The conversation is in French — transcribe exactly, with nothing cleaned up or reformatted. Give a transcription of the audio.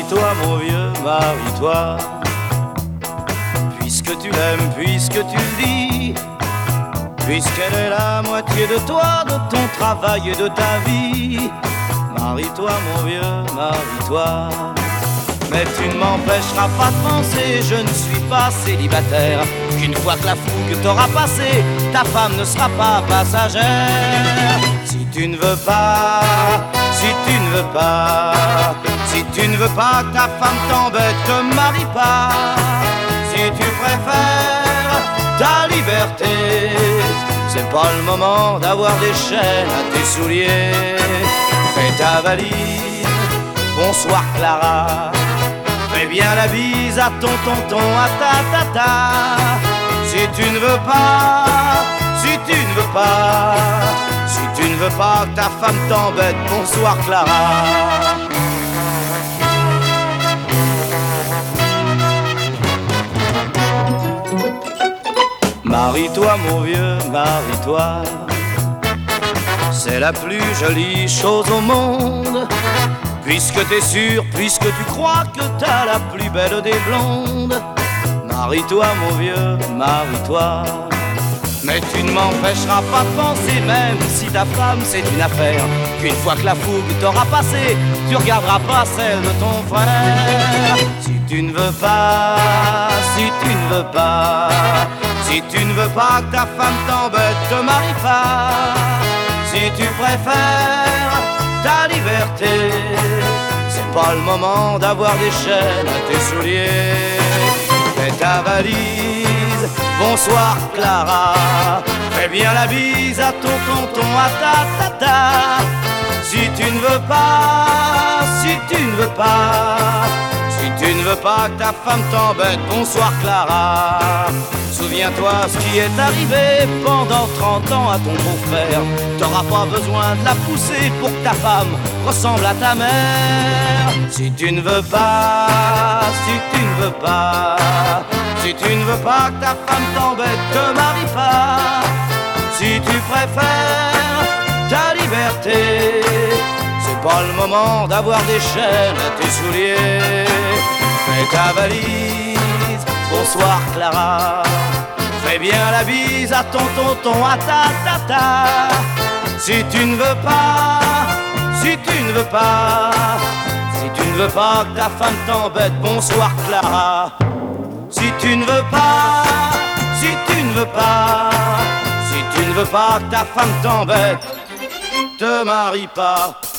Marie-toi mon vieux, marie-toi. Puisque tu l'aimes, puisque tu le dis, puisqu'elle est la moitié de toi, de ton travail et de ta vie. Marie-toi mon vieux, marie-toi. Mais tu ne m'empêcheras pas de penser, je ne suis pas célibataire, qu'une fois que la fougue t'aura passé, ta femme ne sera pas passagère. Si tu ne veux pas, si tu ne veux pas, si tu ne veux pas que ta femme t'embête, te marie pas. Si tu préfères ta liberté, c'est pas le moment d'avoir des chaînes à tes souliers. Fais ta valise, bonsoir Clara. Fais bien la bise à ton tonton, à ta tata. Si tu ne veux pas, si tu ne veux pas, si tu ne veux pas que ta femme t'embête, bonsoir Clara. Marie-toi mon vieux, marie-toi. C'est la plus jolie chose au monde. Puisque t'es sûr, puisque tu crois que t'as la plus belle des blondes. Marie-toi mon vieux, marie-toi. Mais tu ne m'empêcheras pas de penser, même si ta femme c'est une affaire, qu'une fois que la fougue t'aura passé, tu regarderas pas celle de ton frère. Si tu ne veux pas, si tu ne veux pas, si tu ne veux pas que ta femme t'embête, te marie pas. Si tu préfères ta liberté, c'est pas le moment d'avoir des chaînes à tes souliers. Fais ta valise, bonsoir Clara. Fais bien la bise à ton tonton, à ta tata. Si tu ne veux pas, si tu ne veux pas, si tu ne veux pas que ta femme t'embête, bonsoir Clara. Souviens-toi ce qui est arrivé pendant trente ans à ton beau-frère. T'auras pas besoin de la pousser pour que ta femme ressemble à ta mère. Si tu ne veux pas, si tu ne veux pas, si tu ne veux pas que ta femme t'embête, te marie pas. Si tu préfères ta liberté, c'est pas le moment d'avoir des chaînes à tes souliers. Fais ta valise, bonsoir Clara. Fais bien la bise à ton tonton, à ta tata. Si tu ne veux pas, si tu ne veux pas, si tu ne veux pas que ta femme t'embête, bonsoir Clara. Si tu ne veux pas, si tu ne veux pas, si tu ne veux pas que ta femme t'embête, te marie pas.